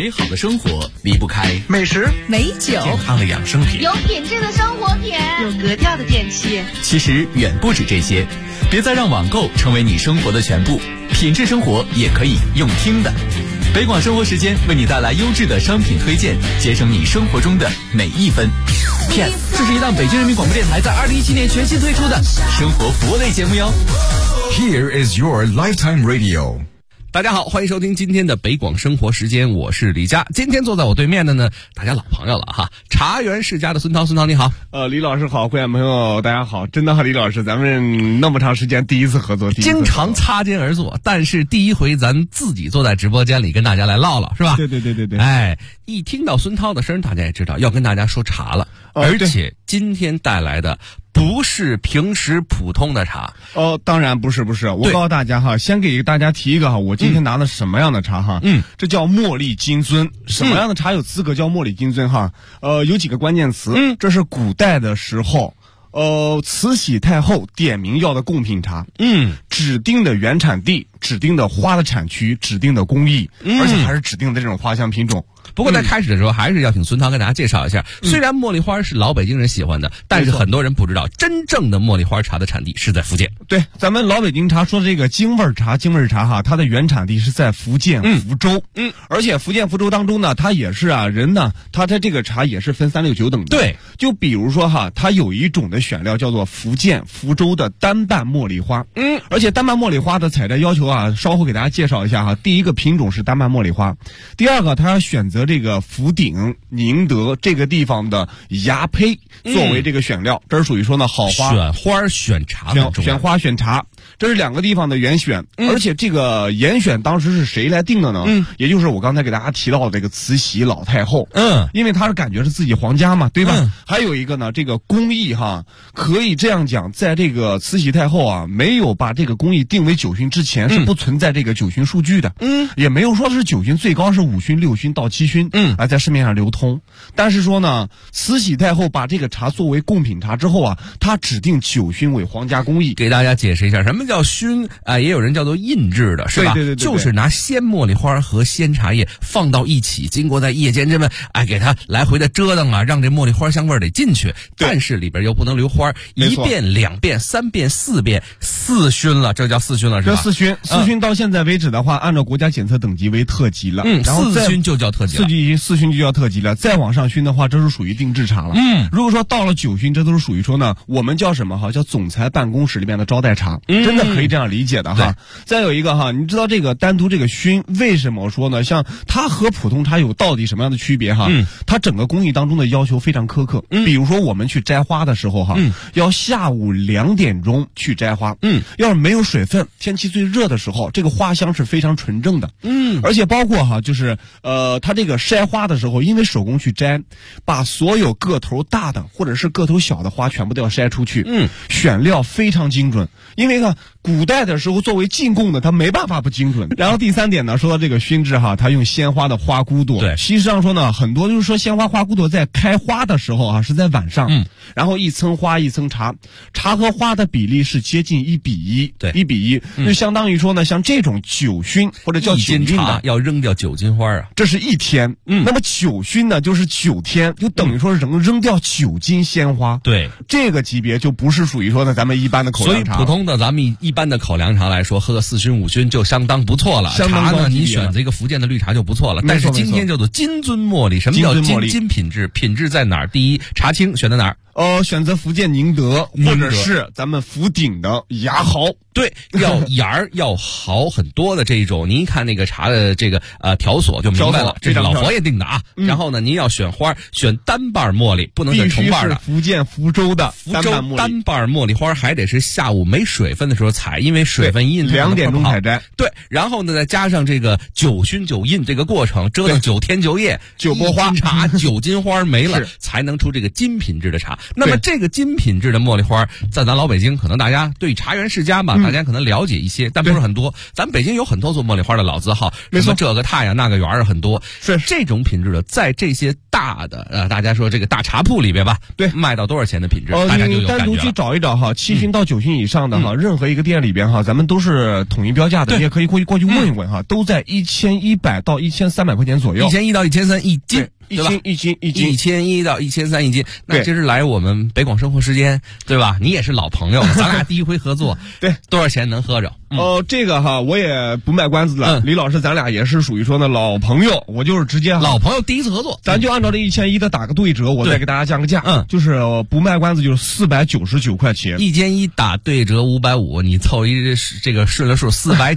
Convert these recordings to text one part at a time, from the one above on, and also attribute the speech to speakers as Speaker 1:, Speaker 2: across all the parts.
Speaker 1: 美好的生活离不开
Speaker 2: 美食、
Speaker 3: 美酒、
Speaker 1: 健康的养生品、
Speaker 4: 有品质的生活品、
Speaker 3: 有格调的电器。
Speaker 1: 其实远不止这些，别再让网购成为你生活的全部，品质生活也可以用听的。北广生活时间为你带来优质的商品推荐，节省你生活中的每一分。PS， 这是一档北京人民广播电台在2017年全新推出的生活服务类节目哟。
Speaker 5: Here is your lifetime radio。
Speaker 2: 大家好，欢迎收听今天的北广生活时间，我是李佳。今天坐在我对面的呢，大家老朋友了哈，茶园世家的孙涛，孙涛你好。
Speaker 6: 李老师好，各位朋友大家好，真的哈，李老师，咱们那么长时间第一次合作，
Speaker 2: 经常擦肩而坐，但是第一回咱自己坐在直播间里跟大家来唠唠，是吧？
Speaker 6: 对。
Speaker 2: 哎，一听到孙涛的声，大家也知道要跟大家说茶了，而且今天带来的不是平时普通的茶
Speaker 6: 当然不是，我告诉大家哈，先给大家提一个哈，我今天拿的什么样的茶哈，这叫茉莉金樽，什么样的茶有资格叫茉莉金樽哈？有几个关键词，这是古代的时候，慈禧太后点名要的贡品茶，指定的原产地、指定的花的产区、指定的工艺，而且还是指定的这种花香品种。
Speaker 2: 不过在开始的时候，还是要请孙涛跟大家介绍一下。虽然茉莉花是老北京人喜欢的，但是很多人不知道，真正的茉莉花茶的产地是在福建。
Speaker 6: 对，咱们老北京茶说这个京味茶哈，它的原产地是在福建福州。而且福建福州当中呢，它也是人呢，它的这个茶也是分3、6、9等的。
Speaker 2: 对，
Speaker 6: 就比如说哈，它有一种的选料叫做福建福州的单瓣茉莉花。而且单瓣茉莉花的采摘要求稍后给大家介绍一下哈。第一个品种是单瓣茉莉花，第二个它要选择这个福鼎、宁德这个地方的芽胚作为这个选料，这是属于说呢好花。
Speaker 2: 选花选茶很重要，
Speaker 6: 选花选茶，这是2个地方的严选。而且这个严选当时是谁来定的呢？也就是我刚才给大家提到的这个慈禧老太后。因为她是感觉是自己皇家嘛，对吧？还有一个呢，这个工艺哈，可以这样讲，在这个慈禧太后没有把这个工艺定为9熏之前，是不存在这个9熏数据的。也没有说是9熏，最高是5熏、6熏到7熏。在市面上流通。但是说呢，慈禧太后把这个茶作为贡品茶之后她指定9熏为皇家工艺。给大家解释一下什么叫熏也有人叫做印制的，是吧？对，就是拿鲜茉莉花和鲜茶叶放到一起，经过在夜间这么给它来回的折腾让这茉莉花香味得进去，但是里边又不能留花，1遍、2遍、3遍、4遍，4熏了，这叫4熏了，是吧？这4熏到现在为止的话，按照国家检测等级为特级了。然后
Speaker 2: 4熏就叫特级了。
Speaker 6: 4熏就叫特级了，再往上熏的话，这是属于定制茶了。如果说到了9熏，这都是属于说呢，我们叫什么叫总裁办公室里面的招待茶，真的可以这样理解的哈。再有一个你知道这个单独这个熏为什么说呢？像它和普通茶有到底什么样的区别哈？它整个工艺当中的要求非常苛刻。比如说我们去摘花的时候要下午2点钟去摘花。要是没有水分，天气最热的时候，这个花香是非常纯正的。而且包括就是它这个筛花的时候，因为手工去摘，把所有个头大的或者是个头小的花全部都要筛出去。选料非常精准，因为古代的时候作为进贡的，它没办法不精准。然后第3点呢，说到这个熏制它用鲜花的花骨朵。对，实际上说呢，很多就是说鲜花花骨朵在开花的时候是在晚上。然后一层花一层茶，茶和花的比例是接近1比1。对，1比1，就相当于说呢，像这种9熏或者叫9熏的，
Speaker 2: 要扔掉9斤花
Speaker 6: 这是1天。那么9熏呢，就是9天，就等于说是扔掉9斤鲜花。对，这个级别就不是属于说呢咱们一般的口粮茶。
Speaker 2: 所以普通的咱们一般的口粮茶来说，喝个4熏5熏就相当不错了。茶呢，你选择一个福建的绿茶就不错了。但是今天叫做金樽茉莉，什么叫金品质？品质在哪儿？第一，茶青选在哪儿？
Speaker 6: 选择福建宁德，或者是咱们福鼎的芽毫。
Speaker 2: 对，要芽儿要好很多的这一种。您一看那个茶的这个调索就明白了，这是老佛爷定的然后呢，您要选花，选单瓣茉莉，不能选重瓣的。
Speaker 6: 福建福州的
Speaker 2: 单瓣茉莉花还得是下午没水分的时候采，因为水分一印
Speaker 6: 2点钟采摘。
Speaker 2: 对，然后呢再加上这个9熏9印这个过程，折腾9天9夜，9波花茶9斤花没了，才能出这个金品质的茶。 那么这个金品质的茉莉花，在咱老北京，可能大家对茶园世家吧，大家可能了解一些，但不是很多。咱北京有很多做茉莉花的老字号，
Speaker 6: 没错，
Speaker 2: 这个太阳那个园儿很多。
Speaker 6: 是
Speaker 2: 这种品质的，在这些大的大家说这个大茶铺里边吧，
Speaker 6: 对，
Speaker 2: 卖到多少钱的品质，大家就有感觉了。
Speaker 6: 单独去找一找哈，7熏到9熏以上的哈，任何一个店里边哈，咱们都是统一标价的，你也可以过去问一问哈，都在1100到1300块钱左右
Speaker 2: ，1001到1300一斤。
Speaker 6: 一斤
Speaker 2: ，1001到1300一斤。那今儿来我们北广生活时间，对吧？你也是老朋友，咱俩第一回合作，
Speaker 6: 对，
Speaker 2: 多少钱能喝着？
Speaker 6: 这个哈，我也不卖关子了。李老师，咱俩也是属于说呢老朋友，我就是直接
Speaker 2: 老朋友第一次合作，
Speaker 6: 咱就按照这1100的打个对折，我再给大家降个价。就是不卖关子，就是499块钱
Speaker 2: ，1+1打对折550，你凑一这个顺了数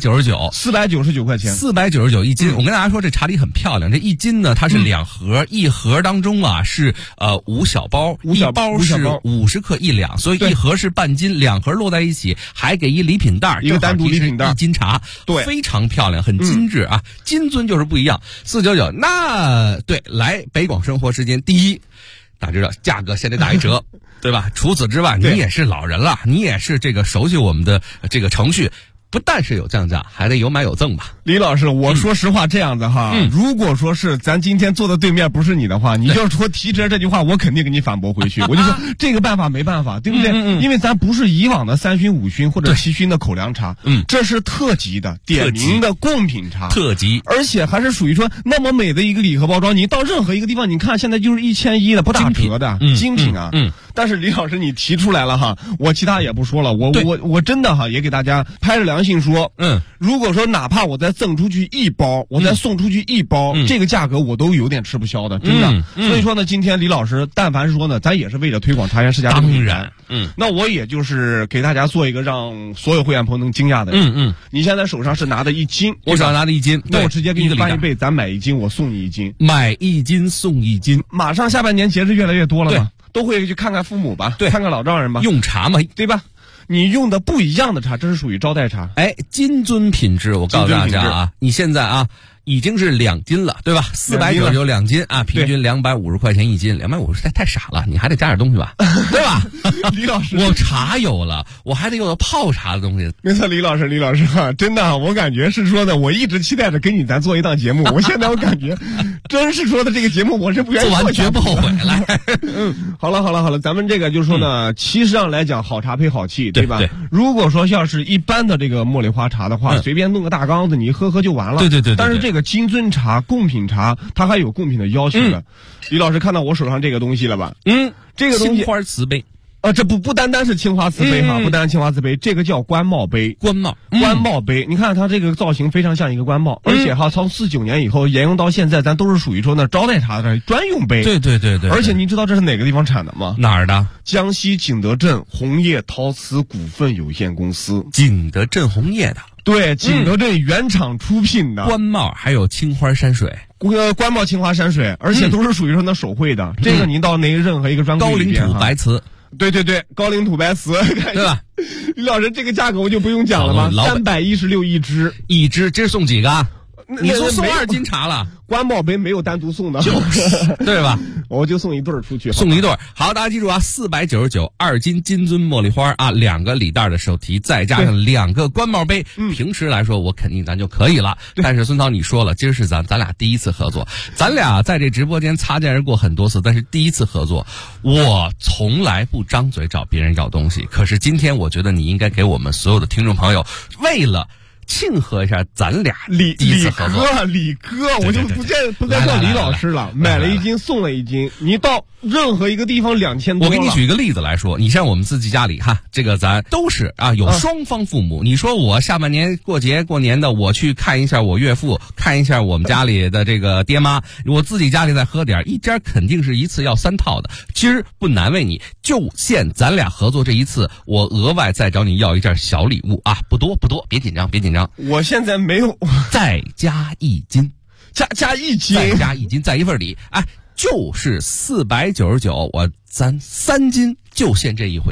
Speaker 2: ，499，499
Speaker 6: 块钱
Speaker 2: ，499一斤。我跟大家说，这茶礼很漂亮，这一斤呢，它是2盒，一盒当中啊是5小包，一包是50克1两，所以一盒是半斤，2盒摞在一起，还给一礼品袋，
Speaker 6: 一个单独礼品袋，
Speaker 2: 一斤茶，
Speaker 6: 对，
Speaker 2: 非常漂亮，很精致啊。金樽就是不一样，499。那对，来北广生活时间，第一，大家知道价格先得打一折，对吧？除此之外，你也是老人了，你也是这个熟悉我们的这个程序。不但是有降价，还得有买有赠吧。
Speaker 6: 李老师，我说实话这样子哈，如果说是咱今天坐的对面不是你的话，你就说提折这句话，我肯定给你反驳回去。我就说这个办法没办法，对不对？因为咱不是以往的3熏5熏或者7熏的口粮茶，这是特级的点名的贡品茶，
Speaker 2: 特级，
Speaker 6: 而且还是属于说那么美的一个礼盒包装，你到任何一个地方，你看现在就是1100的不打折的精品啊。但是李老师你提出来了哈，我其他也不说了，我真的哈也给大家拍着良心说，如果说哪怕我再赠出去1包，我再送出去1包，这个价格我都有点吃不消的，真的。所以说呢，今天李老师但凡是说呢，咱也是为了推广茶园世家，
Speaker 2: 当然，
Speaker 6: 那我也就是给大家做一个让所有会员朋友能惊讶的，你现在手上是拿的1斤，
Speaker 2: 我手上拿的1斤，
Speaker 6: 那我直接给你翻一倍，咱买1斤，我送你1斤，
Speaker 2: 买1斤送1斤，
Speaker 6: 马上下半年节日越来越多了嘛。都会去看看父母吧，
Speaker 2: 对，
Speaker 6: 看看老丈人吧，
Speaker 2: 用茶嘛，
Speaker 6: 对吧？你用的不一样的茶，这是属于招待茶。
Speaker 2: 金樽品质，我告诉大家啊，你现在啊已经是2斤了，对吧？499 2斤啊，平均250块钱1斤，250太傻了，你还得加点东西吧，对吧？
Speaker 6: 李老师，
Speaker 2: 我茶有了，我还得有泡茶的东西。
Speaker 6: 没错，李老师啊，真的，我感觉是说的，我一直期待着跟咱做一档节目，我现在我感觉真是说的这个节目，我是不愿意
Speaker 2: 做完绝不后悔来。
Speaker 6: 好了，咱们这个就是说呢，其实上来讲，好茶配好气，对吧？
Speaker 2: 对。
Speaker 6: 如果说要是一般的这个茉莉花茶的话，随便弄个大缸子，你喝就完了。
Speaker 2: 对。
Speaker 6: 但是这个金樽茶、贡品茶，它还有贡品的要求的。李老师看到我手上这个东西了吧？这个东西
Speaker 2: 青花瓷杯。
Speaker 6: 这不单单是青花瓷杯哈，不单单青花瓷杯，这个叫官帽杯。
Speaker 2: 官帽
Speaker 6: 杯，你看它这个造型非常像一个官帽，而且哈，从49年以后沿用到现在，咱都是属于说呢招待茶的专用杯。
Speaker 2: 对。
Speaker 6: 而且你知道这是哪个地方产的吗？
Speaker 2: 哪儿的？
Speaker 6: 江西景德镇红叶陶瓷股份有限公司。
Speaker 2: 景德镇红叶的。
Speaker 6: 对，景德镇原厂出品的
Speaker 2: 官帽，还有青花山水。
Speaker 6: 官帽青花山水，而且都是属于说那手绘的。这个您到任何一个专柜里边，
Speaker 2: 高岭土白瓷。
Speaker 6: 对，高岭土白瓷，
Speaker 2: 对吧？
Speaker 6: 李老师，这个价格我就不用讲了吧？316一支，
Speaker 2: 这是送几个？你送2斤茶了。
Speaker 6: 官帽杯没有单独送的，
Speaker 2: 对吧？
Speaker 6: 我就送1对出去，
Speaker 2: 送1对。好，大家记住啊，499 2斤金樽茉莉花啊，2个礼袋的手提，再加上2个官帽杯。平时来说，我肯定咱就可以了。但是孙涛你说了，今儿是咱俩第一次合作，咱俩在这直播间擦肩而过很多次，但是第一次合作，我从来不张嘴找别人要东西。可是今天，我觉得你应该给我们所有的听众朋友，为了庆贺一下咱俩第一次合作，
Speaker 6: 李哥，我就不再叫李老师了。买了1斤送了1斤，你到任何一个地方2000多。
Speaker 2: 我给你举一个例子来说，你像我们自己家里哈，这个咱都是啊有双方父母。你说我下半年过节过年的，我去看一下我岳父，看一下我们家里的这个爹妈，我自己家里再喝点，一家肯定是一次要3套的。其实不难为你，就限咱俩合作这一次，我额外再找你要一件小礼物啊，不多，别紧张。
Speaker 6: 我现在没有，
Speaker 2: 再加1斤，
Speaker 6: 加1斤，
Speaker 2: 再加1斤，再一份礼，就是499，咱3斤就限这一回。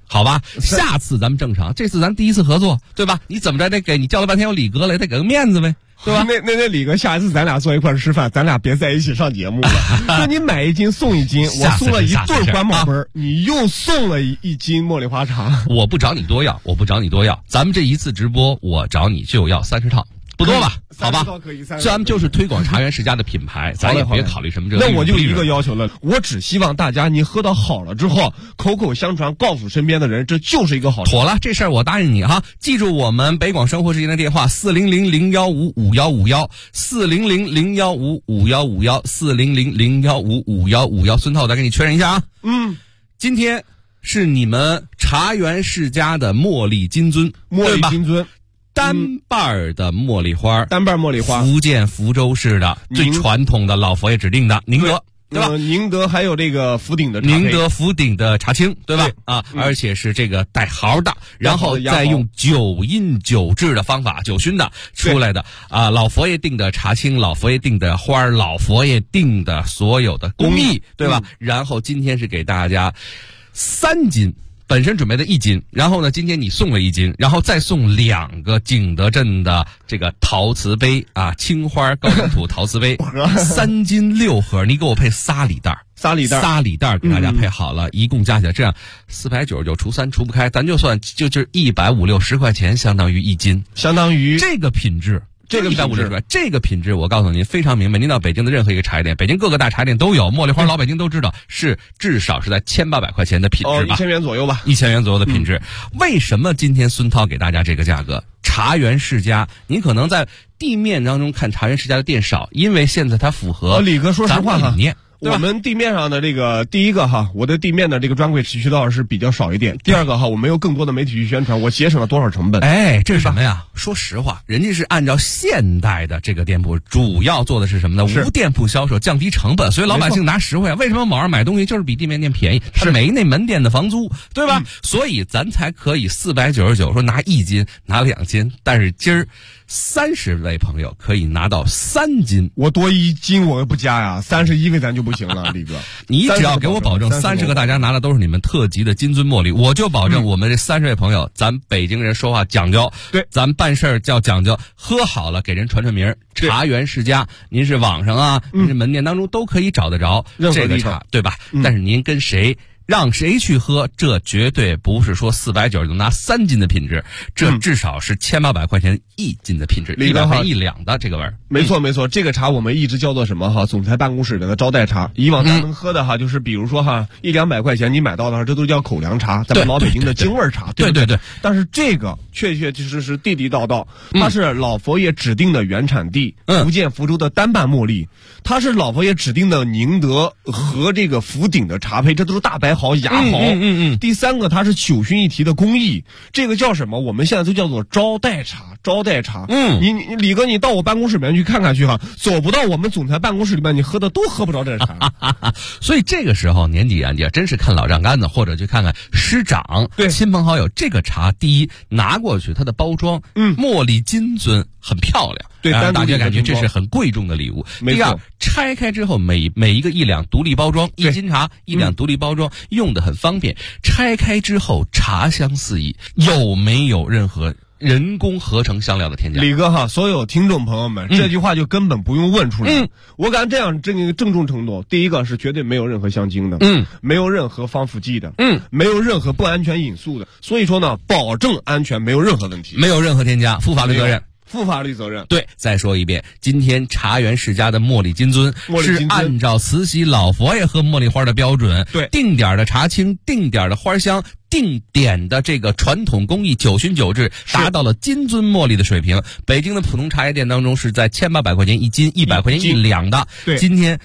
Speaker 2: 好吧，下次咱们正常，这次咱第一次合作，对吧？你怎么着得给你叫了半天有李哥了，得给个面子呗，对吧？
Speaker 6: 那李哥，下一次咱俩坐一块吃饭，咱俩别在一起上节目了。那你买1斤送1斤，我送了1对环保杯，你又送了1斤茉莉花茶。
Speaker 2: 我不找你多要，咱们这一次直播，我找你就要30套。不多吧，好吧，咱们就是推广茶园世家的品牌，咱也别考虑什么这个。
Speaker 6: 那我就一个要求了，我只希望大家你喝到好了之后，口口相传，告诉身边的人，这就是一个好茶。
Speaker 2: 妥了，这事儿我答应你哈。记住我们北广生活时间的电话：400-015-5151，400-015-5151，400-015-5151。孙涛，我再给你确认一下啊。今天是你们茶园世家的茉莉金樽，单瓣的茉莉花，福建福州市的最传统的老佛爷指定的宁德，对吧？
Speaker 6: 宁德还有这个福鼎的
Speaker 2: 茶青，对吧？而且是这个带毫的，然后再用9印9制的方法9熏的出来的老佛爷定的茶青，老佛爷定的花，老佛爷定的所有的工艺，对吧？然后今天是给大家3斤。本身准备的1斤，然后呢，今天你送了1斤，然后再送2个景德镇的这个陶瓷杯青花高岭土陶瓷杯，3斤6盒，你给我配仨礼袋给大家配好了，一共加起来这样499除3除不开，咱就算就是150-160块钱，相当于1斤，
Speaker 6: 相当于
Speaker 2: 这个品质。这个品质，我告诉您非常明白。您到北京的任何一个茶叶店，北京各个大茶店都有茉莉花，老北京都知道，是至少是在1800块钱的品质吧
Speaker 6: ，1000元左右吧
Speaker 2: ，1000元左右的品质。为什么今天孙涛给大家这个价格？茶园世家，您可能在地面当中看茶园世家的店少，因为现在它符合
Speaker 6: 李哥说实话
Speaker 2: 理念。
Speaker 6: 我们地面上的这个第一个我的地面的这个专柜渠道是比较少一点。第二个我没有更多的媒体去宣传，我节省了多少成本？
Speaker 2: 这是什么呀？说实话，人家是按照现代的这个店铺，主要做的是什么呢？无店铺销售，降低成本，所以老百姓拿实惠。为什么网上买东西就是比地面店便宜？是没那门店的房租，对吧？所以咱才可以499说拿1斤，拿2斤，但是今儿30位朋友可以拿到3斤，
Speaker 6: 我多1斤我不加呀，31位咱就不行了，李哥。
Speaker 2: 你只要给我保证30个大家拿的都是你们特级的金樽茉莉，我就保证我们这30位朋友，咱北京人说话讲究，
Speaker 6: 对，
Speaker 2: 咱办事儿叫讲究，喝好了给人传名，茶园世家，您是网上您是门店当中都可以找得着这个茶，对吧？但是您跟谁？让谁去喝？这绝对不是说490就拿3斤的品质，这至少是1800块钱1斤的品质，100块1两的这个味儿。
Speaker 6: 没错，这个茶我们一直叫做什么总裁办公室里面的招待茶。以往咱能喝的就是比如说100-200块钱你买到的这都叫口粮茶，咱们老北京的京味茶，对。但是这个确实是地地道道，它是老佛爷指定的原产地，福建福州的单瓣茉莉，它是老佛爷指定的宁德和这个福鼎的茶胚，这都是大白毫芽毫。第3个它是9熏一提的工艺，这个叫什么？我们现在都叫做招待茶。你李哥，你到我办公室里面去看看去走不到我们总裁办公室里面，你喝的都喝不着这茶。
Speaker 2: 所以这个时候年底真是看老丈杆子，或者去看看师长、亲朋好友。这个茶第一拿过去，它的包装，茉莉金樽很漂亮，
Speaker 6: 对，
Speaker 2: 大家感觉这是很贵重的礼物。第二，拆开之后每一个1两独立包装，1斤茶1两独立包装，用的很方便。拆开之后茶香四溢，有没有任何人工合成香料的添加？
Speaker 6: 李哥所有听众朋友们，这句话就根本不用问出来。我敢这样郑重承诺，第一个是绝对没有任何香精的，没有任何防腐剂的，没有任何不安全因素的，所以说呢，保证安全，没有任何问题，
Speaker 2: 没有任何添加，负法律责任。对，再说一遍，今天茶园世家的茉莉金樽是按照慈禧老佛爷喝茉莉花的标准，
Speaker 6: 对，
Speaker 2: 定点的茶青，定点的花香，定点的这个传统工艺9熏9制，达到了金樽茉莉的水平。北京的普通茶叶店当中是在1800块钱1斤，100块钱1两的。
Speaker 6: 对，
Speaker 2: 今天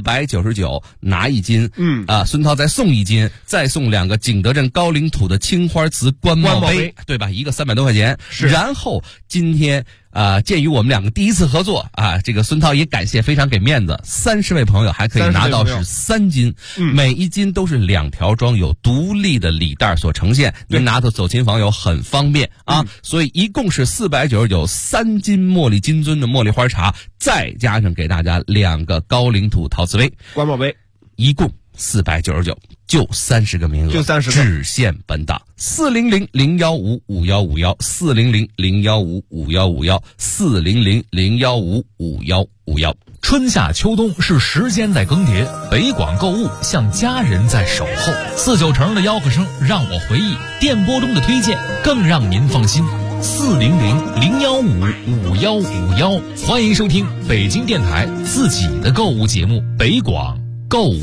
Speaker 2: 499拿1斤，孙涛再送1斤，再送2个景德镇高岭土的青花瓷官帽杯，对吧？一个300多块钱。然后今天鉴于我们2个第一次合作这个孙涛也感谢，非常给面子，30位朋友还可以拿到是3斤，每1斤都是2条装，有独立的礼袋所呈现，您拿到走亲访友很方便所以一共是499 3斤茉莉金樽的茉莉花茶，再加上给大家2个高岭土陶瓷杯
Speaker 6: 官帽杯，
Speaker 2: 一共 499，就30个名额，
Speaker 6: 就30个，
Speaker 2: 只限本档。400-015-5151，400-015-5151，400-015-5151。
Speaker 1: 春夏秋冬是时间在更迭，北广购物像家人在守候。49成的吆喝声让我回忆，电波中的推荐更让您放心。400-015-5151，欢迎收听北京电台自己的购物节目北广购物。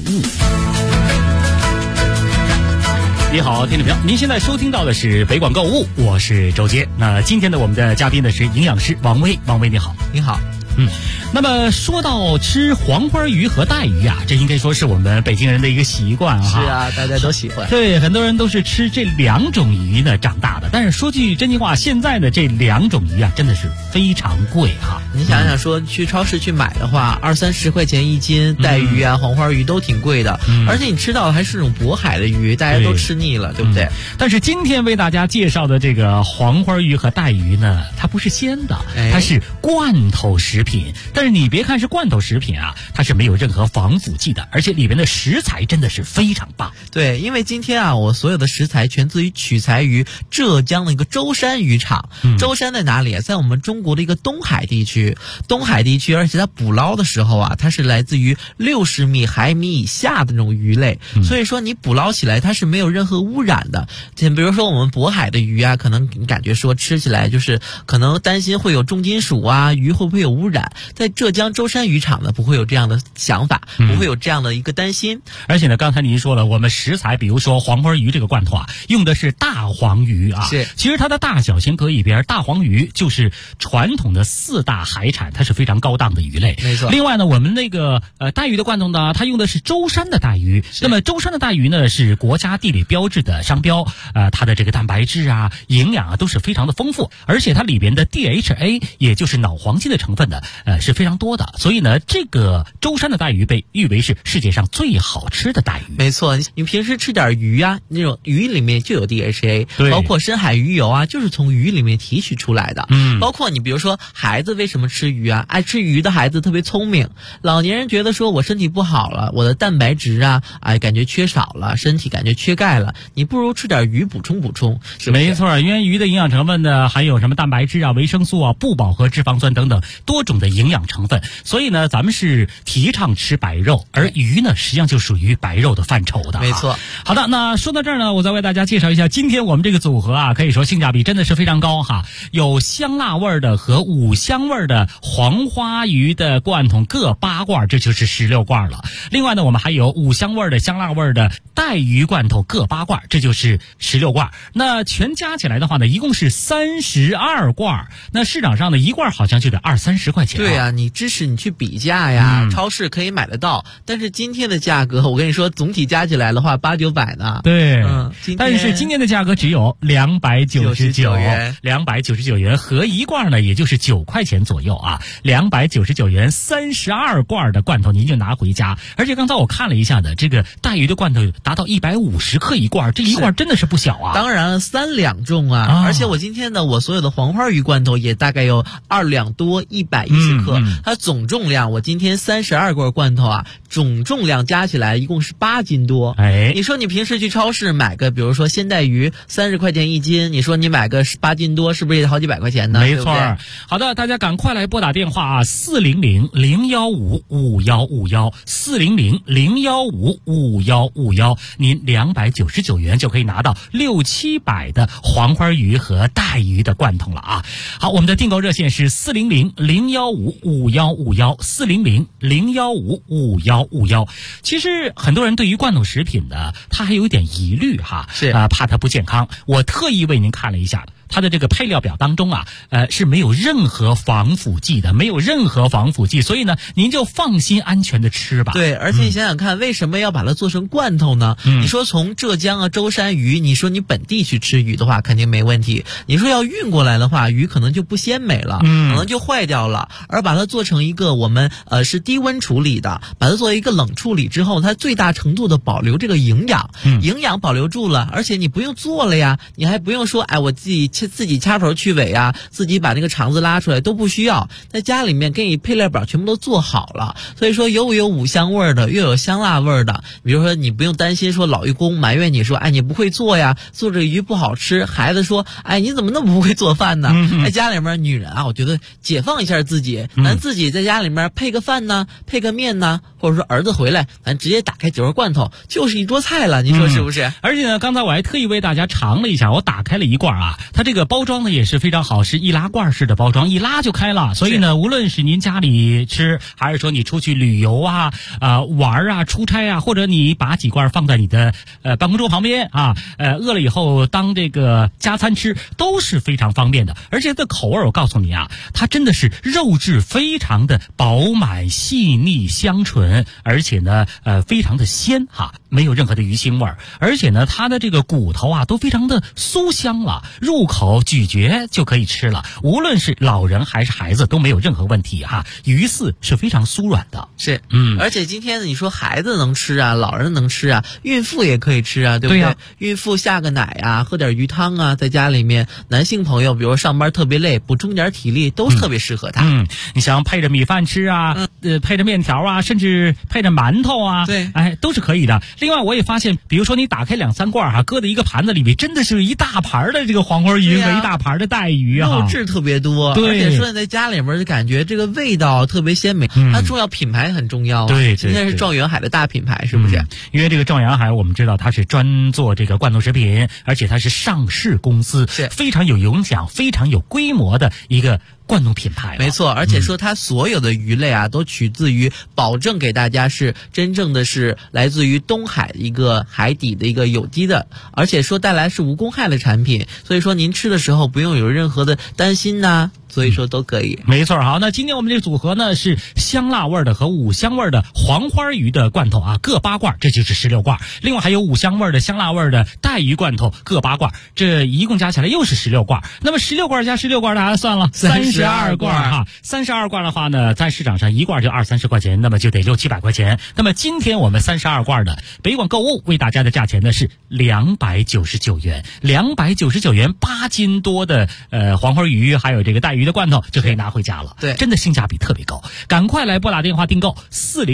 Speaker 3: 你好，听众朋友，您现在收听到的是北广购物，我是周杰。那今天的我们的嘉宾呢是营养师王威，王威你好。
Speaker 4: 你好。
Speaker 3: 那么说到吃黄花鱼和带鱼啊，这应该说是我们北京人的一个习惯啊。
Speaker 4: 是啊，大家都喜欢。
Speaker 3: 对，很多人都是吃这2种鱼呢长大的。但是说句真心话，现在的这2种鱼啊，真的是非常贵哈。
Speaker 4: 你想想说，去超市去买的话，20-30块钱一斤，带鱼啊、黄花鱼都挺贵的。而且你吃到的还是这种渤海的鱼，大家都吃腻了，对不对？
Speaker 3: 但是今天为大家介绍的这个黄花鱼和带鱼呢，它不是鲜的，它是罐头食品。但是你别看是罐头食品啊，它是没有任何防腐剂的，而且里面的食材真的是非常棒。
Speaker 4: 对，因为今天啊，我所有的食材全自于取材于浙江的一个舟山渔场。舟山在哪里啊？在我们中国的一个东海地区。东海地区，而且它捕捞的时候啊，它是来自于60米海米以下的那种鱼类，所以说你捕捞起来它是没有任何污染的。比如说我们渤海的鱼啊，可能感觉说吃起来就是可能担心会有重金属啊，鱼会不会有污染？在浙江舟山渔场呢，不会有这样的想法，不会有这样的一个担心。
Speaker 3: 而且呢，刚才您说了，我们食材，比如说黄花鱼这个罐头啊，用的是大黄鱼啊。
Speaker 4: 是，
Speaker 3: 其实它的大小先搁一边，大黄鱼就是传统的4大海产，它是非常高档的鱼类。
Speaker 4: 没错。
Speaker 3: 另外呢，我们那个带鱼的罐头呢，它用的是舟山的带鱼。那么舟山的带鱼呢，是国家地理标志的商标，它的这个蛋白质啊、营养啊都是非常的丰富，而且它里边的 DHA 也就是脑黄金的成分呢，是非常多的。所以呢，这个舟山的带鱼被誉为是世界上最好吃的带鱼。
Speaker 4: 没错，你平时吃点鱼啊，那种鱼里面就有 DHA， 包括深海鱼油啊，就是从鱼里面提取出来的。包括你比如说孩子为什么吃鱼啊？爱吃鱼的孩子特别聪明，老年人觉得说我身体不好了，我的蛋白质啊，感觉缺少了，身体感觉缺钙了，你不如吃点鱼补充补充，是不是？
Speaker 3: 没错，因为鱼的营养成分呢，含有什么蛋白质啊、维生素啊、不饱和脂肪酸等等多种的营养成分，所以呢，咱们是提倡吃白肉，而鱼呢，实际上就属于白肉的范畴的。
Speaker 4: 没错。
Speaker 3: 好的，那说到这儿呢，我再为大家介绍一下今天我们这个组合啊，可以说性价比真的是非常高哈，有香辣味的和五香味的黄花鱼的罐头各8罐，这就是16罐了。另外呢，我们还有五香味的、香辣味的带鱼罐头各8罐，这就是16罐。那全加起来的话呢，一共是32罐。那市场上的一罐好像就得20-30块钱。
Speaker 4: 对啊，你支持你去比价呀，超市可以买得到。但是今天的价格，我跟你说，总体加起来的话800-900呢。
Speaker 3: 对，但是今天的价格只有299元，299元合一罐呢，也就是9块钱左右啊。299元32罐的罐头您就拿回家。而且刚才我看了一下的，这个带鱼的罐头达到150克一罐，这一罐真的是不小啊。
Speaker 4: 当然3两重啊，而且我今天呢，我所有的黄花鱼罐头也大概有2两多110克，它总重量我今天32罐罐头啊，总重量加起来一共是8斤多。你说你平时去超市买个，比如说鲜带鱼30块钱一斤，你说你买个8斤多，是不是也好几百块钱呢？
Speaker 3: 没错。好的，大家赶快来拨打电话啊，400-015-5151，400-015-5151，您299元就可以拿到600-700的黄花鱼和带鱼的罐头了啊。好，我们的订购热线是400-015-5151，400-015-5151。其实很多人对于罐头食品呢，他还有一点疑虑哈，
Speaker 4: 是
Speaker 3: 怕它不健康。我特意为您看了一下它的这个配料表当中啊，是没有任何防腐剂的，没有任何防腐剂，所以呢，您就放心安全的吃吧。
Speaker 4: 对，而且你想想看，为什么要把它做成罐头呢？你说从浙江啊舟山鱼，你说你本地去吃鱼的话，肯定没问题。你说要运过来的话，鱼可能就不鲜美了，可能就坏掉了。而把它做成一个我们是低温处理的，把它做一个冷处理之后，它最大程度的保留这个营养，营养保留住了，而且你不用做了呀，你还不用说我自己自己掐头去尾啊，自己把那个肠子拉出来都不需要，在家里面给你配料表全部都做好了。所以说有五香味的，又有香辣味的。比如说你不用担心说老公埋怨你说，哎，你不会做呀，做这个鱼不好吃。孩子说，哎，你怎么那么不会做饭呢？在家里面女人啊，我觉得解放一下自己，咱自己在家里面配个饭呢，配个面呢，或者说儿子回来，咱直接打开酒肉罐头，就是一桌菜了，你说是不是？
Speaker 3: 而且呢，刚才我还特意为大家尝了一下，我打开了一罐啊，它这个包装呢也是非常好，是易拉罐式的包装，一拉就开了。所以呢，无论是您家里吃，还是说你出去旅游啊、玩啊、出差啊，或者你把几罐放在你的办公桌旁边啊，饿了以后当这个加餐吃，都是非常方便的。而且这口味我告诉你啊，它真的是肉质非常的饱满、细腻、香醇，而且呢非常的鲜哈，没有任何的鱼腥味儿。而且呢，它的这个骨头啊都非常的酥香了，入口咀嚼就可以吃了，无论是老人还是孩子都没有任何问题哈。鱼饲是非常酥软的，
Speaker 4: 是而且今天你说孩子能吃啊，老人能吃啊，孕妇也可以吃啊，对不对？
Speaker 3: 对啊，
Speaker 4: 孕妇下个奶啊，喝点鱼汤啊，在家里面，男性朋友比如上班特别累，补充点体力都特别适合他。
Speaker 3: 你想配着米饭吃啊，配着面条啊，甚至配着馒头啊，
Speaker 4: 对，
Speaker 3: 哎，都是可以的。另外我也发现，比如说你打开2-3罐哈，搁在一个盘子里面，真的是一大盘的这个黄花鱼和一大盘的带鱼啊，
Speaker 4: 肉质特别多，
Speaker 3: 对，
Speaker 4: 而且说你在家里面就感觉这个味道特别鲜美。它重要品牌很重要啊，
Speaker 3: 对，
Speaker 4: 今天是状元海的大品牌，是不是？
Speaker 3: 因为这个状元海我们知道它是专做这个罐头食品，而且它是上市公司，
Speaker 4: 是
Speaker 3: 非常有影响、非常有规模的一个罐头品牌。
Speaker 4: 没错，而且说它所有的鱼类啊，都取自于保证给大家是真正的是来自于东海一个海底的一个有机的，而且说带来是无公害的产品，所以说您吃的时候不用有任何的担心呐，所以说都可以。
Speaker 3: 没错，好，那今天我们这个组合呢是香辣味的和五香味的黄花鱼的罐头啊，各8罐，这就是16罐。另外还有五香味的、香辣味的带鱼罐头各8罐，这一共加起来又是16罐。那么16罐加16罐，大家算了，32罐哈。32罐的话呢，在市场上一罐就20-30块钱，那么就得600-700块钱。那么今天我们32罐的北广购物为大家的价钱呢是299元，299元8斤多的黄花鱼还有这个带鱼的罐头就可以拿回家了。
Speaker 4: 对，
Speaker 3: 真的性价比特别高，赶快来拨打电话订购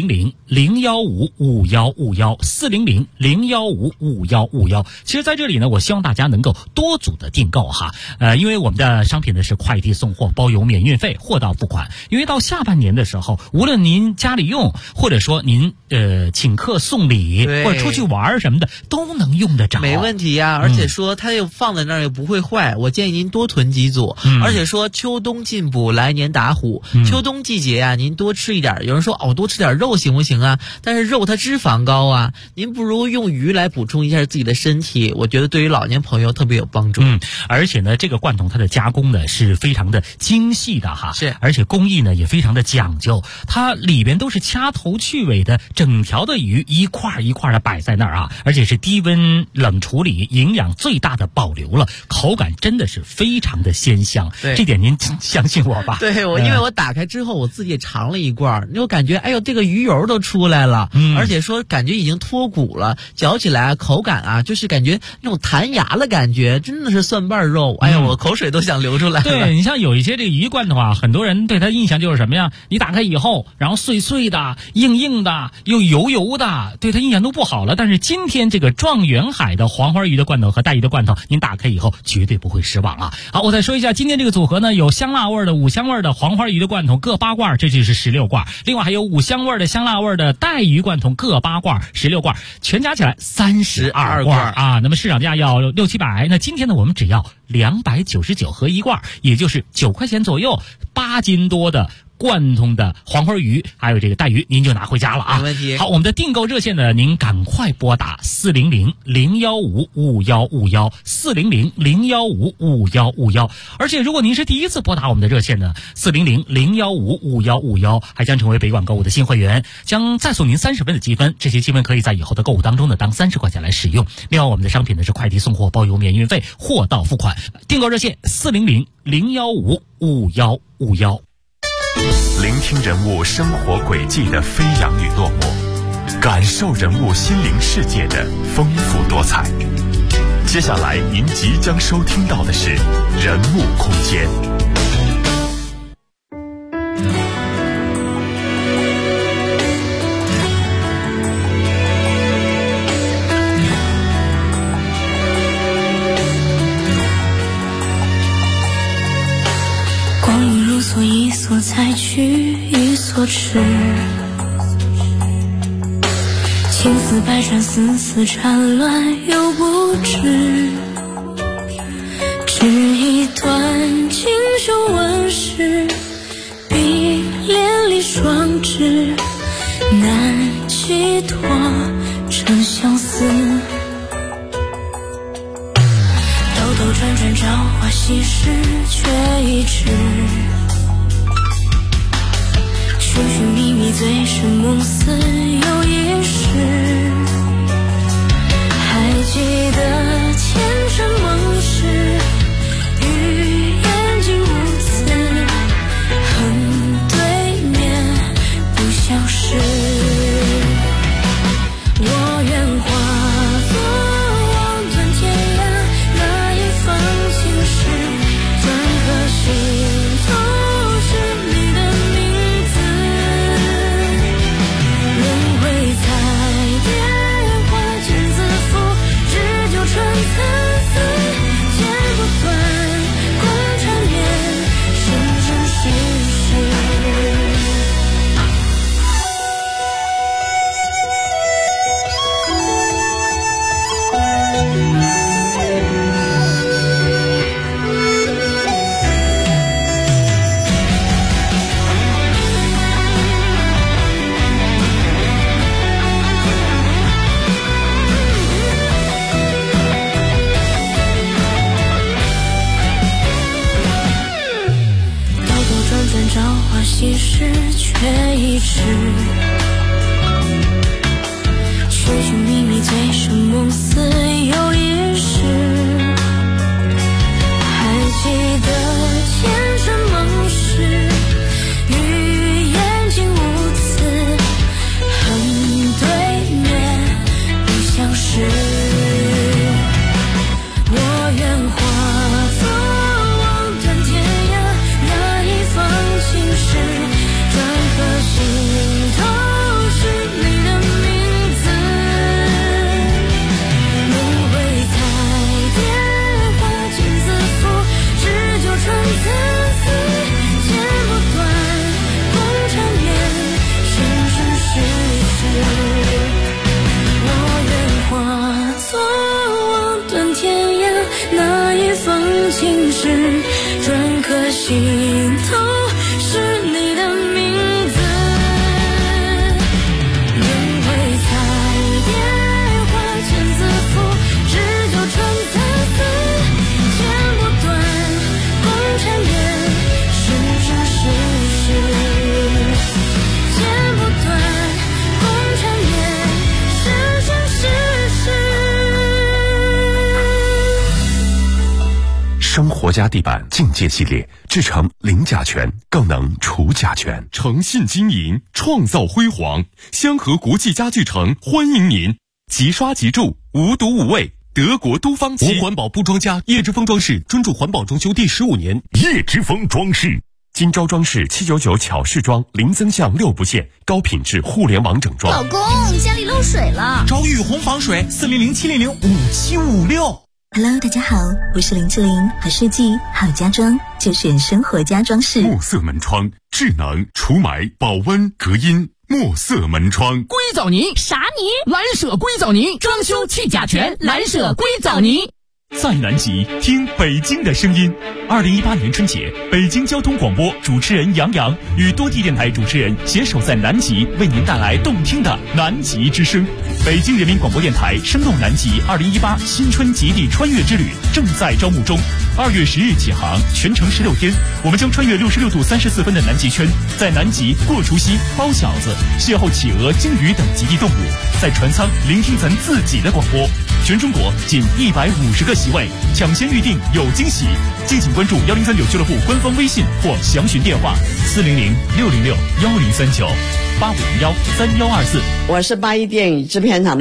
Speaker 3: 400-015-5151，400-015-5151。其实在这里呢，我希望大家能够多组的订购哈，因为我们的商品呢是快递送货，包邮免运费，货到付款。因为到下半年的时候，无论您家里用，或者说您请客送礼，或者出去玩什么的，都能用得着，
Speaker 4: 没问题呀。而且说它又放在那儿又不会坏，我建议您多囤几组。而且说秋冬进补，来年打虎。秋冬季节啊，您多吃一点。有人说我多吃点肉行不行啊？但是肉它脂肪高啊，您不如用鱼来补充一下自己的身体，我觉得对于老年朋友特别有帮助。
Speaker 3: 而且呢，这个罐头它的加工呢是非常的精细的哈，
Speaker 4: 是，
Speaker 3: 而且工艺呢也非常的讲究，它里边都是掐头去尾的整条的鱼，一块一块的摆在那儿啊，而且是低温冷处理，营养最大的保留了，口感真的是非常的鲜香。
Speaker 4: 对，
Speaker 3: 这点您相信我吧？
Speaker 4: 对，因为我打开之后我自己也尝了一罐，我感觉哎呦这个鱼油都出来了，而且说感觉已经脱骨了，嚼起来口感啊就是感觉那种弹牙的感觉，真的是蒜瓣肉，哎呀我口水都想流出来了。
Speaker 3: 对，你像有一些这个鱼罐头啊，很多人对它印象就是什么呀？你打开以后，然后碎碎的、硬硬的、又油油的，对它印象都不好了。但是今天这个状元海的黄花鱼的罐头和带鱼的罐头，您打开以后绝对不会失望啊！好，我再说一下，今天这个组合呢，有香辣味的、五香味的黄花鱼的罐头各8罐，这就是16罐。另外还有五香味的、香辣味的带鱼罐头各8罐，16罐，全加起来32罐啊。那么市场价要600-700，那今天呢我们只要299合一罐，也就是9块钱左右，8斤多的罐头的黄花鱼还有这个带鱼您就拿回家了啊。
Speaker 4: 没问题。
Speaker 3: 好，我们的订购热线呢，您赶快拨打400-015-5151，400-015-5151。而且如果您是第一次拨打我们的热线呢，400-015-5151，还将成为北广购物的新会员，将再送您30分的积分，这些积分可以在以后的购物当中呢当30块钱来使用。另外我们的商品呢是快递送货，包邮免运费，货到付款。订购热线400-015-5151。
Speaker 7: 聆听人物生活轨迹的飞扬与落寞，感受人物心灵世界的丰富多彩。 接下来您即将收听到的是人物空间。
Speaker 8: 光阴如梭，一所采取，一所痴。情丝百转，丝丝缠乱又不知。只一段锦绣纹饰，碧连理双枝，难寄托成相思。兜兜转转，朝花夕拾，却已迟。寻寻觅觅，醉生梦死又一世。还记得前尘梦事，与眼睛无词，恨对面不相识。我愿化作望断天涯那一方青石，专刻心头是你的名字。轮回彩蝶花间自负，只就春参差，剪不断，共缠绵，生生世世。兜兜转转，朝花夕拾，却已迟。寻寻觅觅，醉生梦死又一世。还记得前尘梦事，与眼睛无词，恨对面不相识。我愿化作望断天涯那一方青石，专刻心头是你的名字。轮回彩蝶花间自负，只就春参差，剪不断，共缠绵，生生世世。我愿化作望断天涯那一方青石，专刻心头是你的名字。轮回彩蝶花间自负，只就春参差，剪不断，共缠绵，生生世世。剪不断，共缠绵，生生世世。
Speaker 7: 生活家地板境界系列，制成零甲醛，更能除甲醛。诚信经营，创造辉煌。香河国际家具城欢迎您，即刷即住，无毒无味。德国都方漆，
Speaker 9: 无环保不装家，叶之峰装饰专注环保装修第15年。
Speaker 7: 叶之峰装饰。金招装饰799巧饰装，零增项6不限，高品质互联网整装。
Speaker 10: 老公，家里漏水了，
Speaker 9: 找雨虹防水，400-700-5756。
Speaker 10: Hello， 大家好，我是林志玲，好设计好家装就选生活家装饰。
Speaker 7: 墨色门窗，智能除霾、保温、隔音。墨色门窗，
Speaker 9: 硅藻泥
Speaker 10: 啥泥？
Speaker 9: 蓝舍硅藻泥，装修去甲醛，蓝舍硅藻泥。
Speaker 1: 在南极听北京的声音。2018年春节，北京交通广播主持人杨洋与多地电台主持人携手在南极，为您带来动听的南极之声。北京人民广播电台生动南极2018新春极地穿越之旅正在招募中，2月10日起航，全程16天，我们将穿越66度34分的南极圈，在南极过除夕、包饺子，邂逅企鹅、鲸鱼等极地动物，在船舱聆听咱自己的广播。全中国仅150个席位，抢先预定有惊喜。敬请关注1039俱乐部官方微信或详询电话400-606-1039，8501-3124。
Speaker 11: 我是81电影制片厂的